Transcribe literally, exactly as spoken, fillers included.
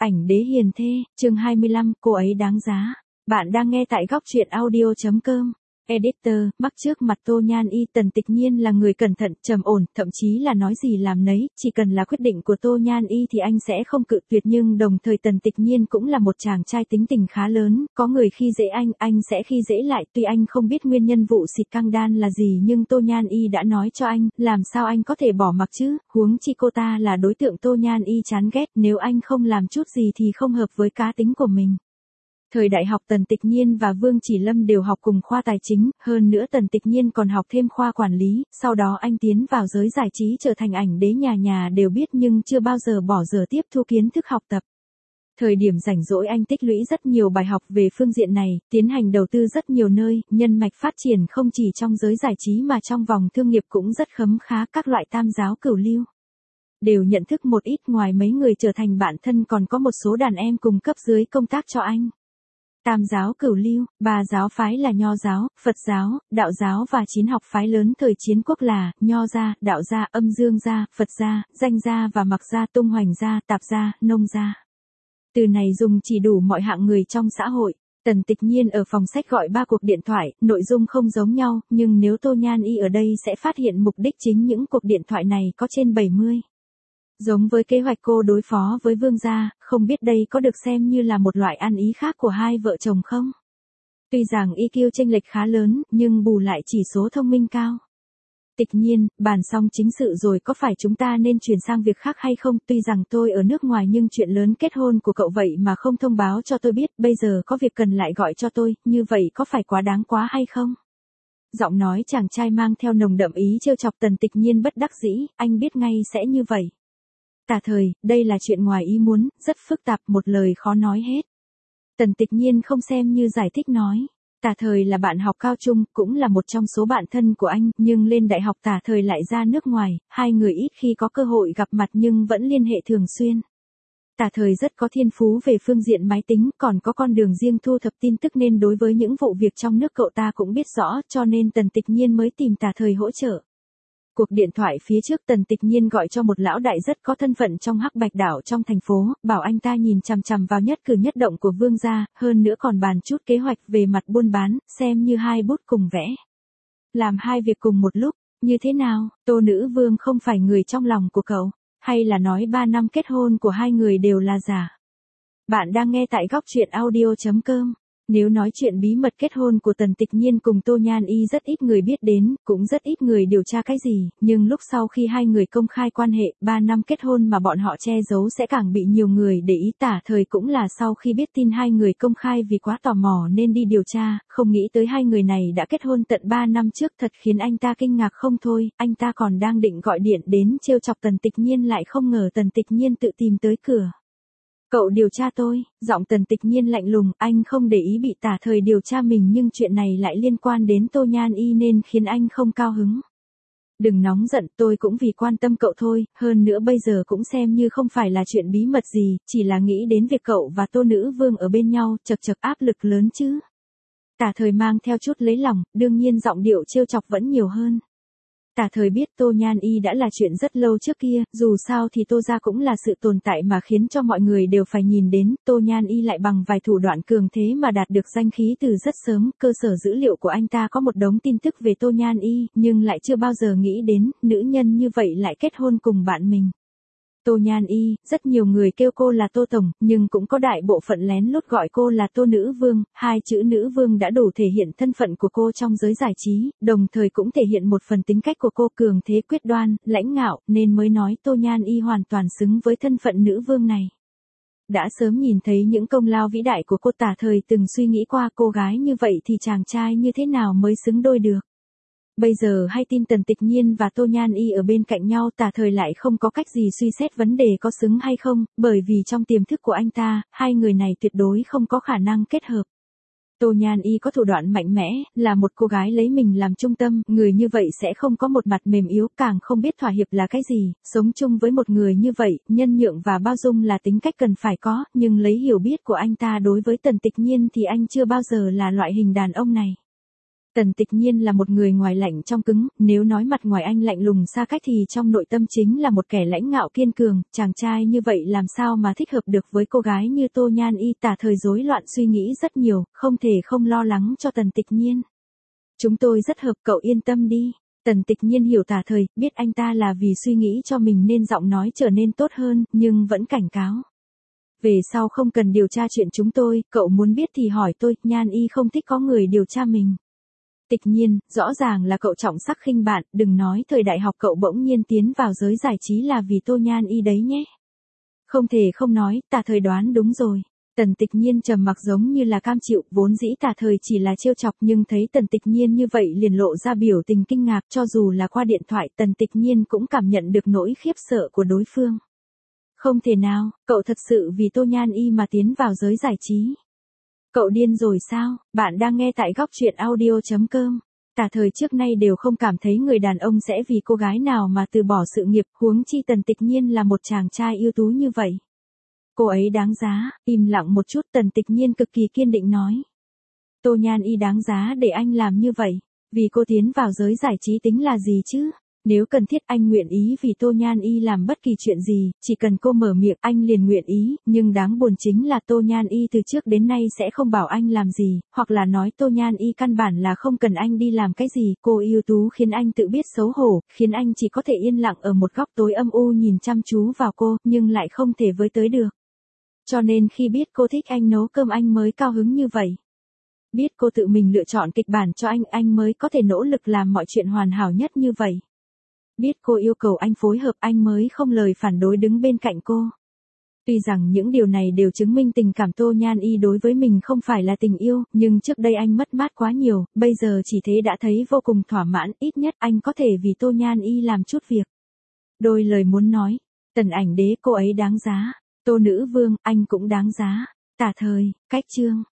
Ảnh đế hiền thê, chương hai mươi lăm, cô ấy đáng giá. Bạn đang nghe tại góc truyện audio chấm com. Editor, mắc trước mặt Tô Nhan Y. Tần Tịch Nhiên là người cẩn thận, trầm ổn, thậm chí là nói gì làm nấy, chỉ cần là quyết định của Tô Nhan Y thì anh sẽ không cự tuyệt, nhưng đồng thời Tần Tịch Nhiên cũng là một chàng trai tính tình khá lớn, có người khi dễ anh, anh sẽ khi dễ lại, tuy anh không biết nguyên nhân vụ xịt căng đan là gì nhưng Tô Nhan Y đã nói cho anh, làm sao anh có thể bỏ mặc chứ, huống chi cô ta là đối tượng Tô Nhan Y chán ghét, nếu anh không làm chút gì thì không hợp với cá tính của mình. Thời đại học Tần Tịch Nhiên và Vương Chỉ Lâm đều học cùng khoa tài chính, hơn nữa Tần Tịch Nhiên còn học thêm khoa quản lý, sau đó anh tiến vào giới giải trí trở thành ảnh đế, nhà nhà đều biết nhưng chưa bao giờ bỏ giờ tiếp thu kiến thức học tập. Thời điểm rảnh rỗi anh tích lũy rất nhiều bài học về phương diện này, tiến hành đầu tư rất nhiều nơi, nhân mạch phát triển không chỉ trong giới giải trí mà trong vòng thương nghiệp cũng rất khấm khá, các loại tam giáo cửu lưu đều nhận thức một ít, ngoài mấy người trở thành bạn thân còn có một số đàn em cùng cấp dưới công tác cho anh. Tam giáo cửu lưu, ba giáo phái là Nho giáo, Phật giáo, Đạo giáo và chín học phái lớn thời chiến quốc là Nho gia, Đạo gia, Âm Dương gia, Phật gia, Danh gia và Mặc gia, Tung Hoành gia, Tạp gia, Nông gia. Từ này dùng chỉ đủ mọi hạng người trong xã hội. Tần Tịch Nhiên ở phòng sách gọi ba cuộc điện thoại, nội dung không giống nhau, nhưng nếu Tô Nhan Y ở đây sẽ phát hiện mục đích chính những cuộc điện thoại này có trên bảy mươi. Giống với kế hoạch cô đối phó với Vương gia, không biết đây có được xem như là một loại ăn ý khác của hai vợ chồng không? Tuy rằng i kiu chênh lệch khá lớn, nhưng bù lại chỉ số thông minh cao. Tịch Nhiên, bàn xong chính sự rồi, có phải chúng ta nên chuyển sang việc khác hay không? Tuy rằng tôi ở nước ngoài nhưng chuyện lớn kết hôn của cậu vậy mà không thông báo cho tôi biết, bây giờ có việc cần lại gọi cho tôi, như vậy có phải quá đáng quá hay không? Giọng nói chàng trai mang theo nồng đậm ý trêu chọc. Tần Tịch Nhiên bất đắc dĩ, anh biết ngay sẽ như vậy. Tả thời, đây là chuyện ngoài ý muốn, rất phức tạp, một lời khó nói hết. Tần Tịch Nhiên không xem như giải thích nói. Tả thời là bạn học cao trung, cũng là một trong số bạn thân của anh, nhưng lên đại học Tả thời lại ra nước ngoài, hai người ít khi có cơ hội gặp mặt nhưng vẫn liên hệ thường xuyên. Tả thời rất có thiên phú về phương diện máy tính, còn có con đường riêng thu thập tin tức nên đối với những vụ việc trong nước cậu ta cũng biết rõ, cho nên Tần Tịch Nhiên mới tìm Tả thời hỗ trợ. Cuộc điện thoại phía trước Tần Tịch Nhiên gọi cho một lão đại rất có thân phận trong Hắc Bạch đảo trong thành phố, bảo anh ta nhìn chằm chằm vào nhất cử nhất động của Vương gia, hơn nữa còn bàn chút kế hoạch về mặt buôn bán, xem như hai bút cùng vẽ. Làm hai việc cùng một lúc, như thế nào? Tô Nữ Vương không phải người trong lòng của cậu, hay là nói ba năm kết hôn của hai người đều là giả? Bạn đang nghe tại góc truyện audio chấm com. Nếu nói chuyện bí mật kết hôn của Tần Tịch Nhiên cùng Tô Nhan Y rất ít người biết đến, cũng rất ít người điều tra cái gì, nhưng lúc sau khi hai người công khai quan hệ, ba năm kết hôn mà bọn họ che giấu sẽ càng bị nhiều người để ý. Tả thời cũng là sau khi biết tin hai người công khai vì quá tò mò nên đi điều tra, không nghĩ tới hai người này đã kết hôn tận ba năm trước, thật khiến anh ta kinh ngạc không thôi, anh ta còn đang định gọi điện đến trêu chọc Tần Tịch Nhiên lại không ngờ Tần Tịch Nhiên tự tìm tới cửa. Cậu điều tra tôi, giọng Tần Tịch Nhiên lạnh lùng, anh không để ý bị Tả thời điều tra mình nhưng chuyện này lại liên quan đến Tô Nhan Y nên khiến anh không cao hứng. Đừng nóng giận, tôi cũng vì quan tâm cậu thôi, hơn nữa bây giờ cũng xem như không phải là chuyện bí mật gì, chỉ là nghĩ đến việc cậu và Tô Nữ Vương ở bên nhau, chật chật áp lực lớn chứ. Tả thời mang theo chút lấy lòng, đương nhiên giọng điệu trêu chọc vẫn nhiều hơn. Tả thời biết Tô Nhan Y đã là chuyện rất lâu trước kia, dù sao thì Tô gia cũng là sự tồn tại mà khiến cho mọi người đều phải nhìn đến, Tô Nhan Y lại bằng vài thủ đoạn cường thế mà đạt được danh khí từ rất sớm, cơ sở dữ liệu của anh ta có một đống tin tức về Tô Nhan Y, nhưng lại chưa bao giờ nghĩ đến, nữ nhân như vậy lại kết hôn cùng bạn mình. Tô Nhan Y, rất nhiều người kêu cô là Tô Tổng, nhưng cũng có đại bộ phận lén lút gọi cô là Tô Nữ Vương, hai chữ Nữ Vương đã đủ thể hiện thân phận của cô trong giới giải trí, đồng thời cũng thể hiện một phần tính cách của cô cường thế quyết đoan, lãnh ngạo, nên mới nói Tô Nhan Y hoàn toàn xứng với thân phận Nữ Vương này. Đã sớm nhìn thấy những công lao vĩ đại của cô, Tả thời từng suy nghĩ qua cô gái như vậy thì chàng trai như thế nào mới xứng đôi được. Bây giờ hay tin Tần Tịch Nhiên và Tô Nhan Y ở bên cạnh nhau, Tả thời lại không có cách gì suy xét vấn đề có xứng hay không, bởi vì trong tiềm thức của anh ta, hai người này tuyệt đối không có khả năng kết hợp. Tô Nhan Y có thủ đoạn mạnh mẽ, là một cô gái lấy mình làm trung tâm, người như vậy sẽ không có một mặt mềm yếu, càng không biết thỏa hiệp là cái gì, sống chung với một người như vậy, nhân nhượng và bao dung là tính cách cần phải có, nhưng lấy hiểu biết của anh ta đối với Tần Tịch Nhiên thì anh chưa bao giờ là loại hình đàn ông này. Tần Tịch Nhiên là một người ngoài lạnh trong cứng, nếu nói mặt ngoài anh lạnh lùng xa cách thì trong nội tâm chính là một kẻ lãnh ngạo kiên cường, chàng trai như vậy làm sao mà thích hợp được với cô gái như Tô Nhan Y. Tả Thời rối loạn suy nghĩ rất nhiều, không thể không lo lắng cho Tần Tịch Nhiên. Chúng tôi rất hợp, cậu yên tâm đi. Tần Tịch Nhiên hiểu Tả Thời, biết anh ta là vì suy nghĩ cho mình nên giọng nói trở nên tốt hơn, nhưng vẫn cảnh cáo. Về sau không cần điều tra chuyện chúng tôi, cậu muốn biết thì hỏi tôi, Nhan Y không thích có người điều tra mình. Tịch Nhiên, rõ ràng là cậu trọng sắc khinh bạn, đừng nói thời đại học cậu bỗng nhiên tiến vào giới giải trí là vì Tô Nhan Y đấy nhé. Không thể không nói, Tả Thời đoán đúng rồi. Tần Tịch Nhiên trầm mặc giống như là cam chịu, vốn dĩ Tả Thời chỉ là trêu chọc nhưng thấy Tần Tịch Nhiên như vậy liền lộ ra biểu tình kinh ngạc, cho dù là qua điện thoại Tần Tịch Nhiên cũng cảm nhận được nỗi khiếp sợ của đối phương. Không thể nào, cậu thật sự vì Tô Nhan Y mà tiến vào giới giải trí. Cậu điên rồi sao? Bạn đang nghe tại góc truyện audio chấm com. Tả Thời trước nay đều không cảm thấy người đàn ông sẽ vì cô gái nào mà từ bỏ sự nghiệp, huống chi Tần Tịch Nhiên là một chàng trai ưu tú như vậy. Cô ấy đáng giá. Im lặng một chút, Tần Tịch Nhiên cực kỳ kiên định nói. Tô Nhan Y đáng giá để anh làm như vậy. Vì cô tiến vào giới giải trí tính là gì chứ? Nếu cần thiết anh nguyện ý vì Tô Nhan Y làm bất kỳ chuyện gì, chỉ cần cô mở miệng anh liền nguyện ý, nhưng đáng buồn chính là Tô Nhan Y từ trước đến nay sẽ không bảo anh làm gì, hoặc là nói Tô Nhan Y căn bản là không cần anh đi làm cái gì, cô ưu tú khiến anh tự biết xấu hổ, khiến anh chỉ có thể yên lặng ở một góc tối âm u nhìn chăm chú vào cô, nhưng lại không thể với tới được. Cho nên khi biết cô thích anh nấu cơm anh mới cao hứng như vậy. Biết cô tự mình lựa chọn kịch bản cho anh, anh mới có thể nỗ lực làm mọi chuyện hoàn hảo nhất như vậy. Biết cô yêu cầu anh phối hợp anh mới không lời phản đối đứng bên cạnh cô. Tuy rằng những điều này đều chứng minh tình cảm Tô Nhan Y đối với mình không phải là tình yêu, nhưng trước đây anh mất mát quá nhiều, bây giờ chỉ thế đã thấy vô cùng thỏa mãn, ít nhất anh có thể vì Tô Nhan Y làm chút việc. Đôi lời muốn nói, Tần Ảnh Đế cô ấy đáng giá, Tô Nữ Vương, anh cũng đáng giá. Tả Thời, cách chương.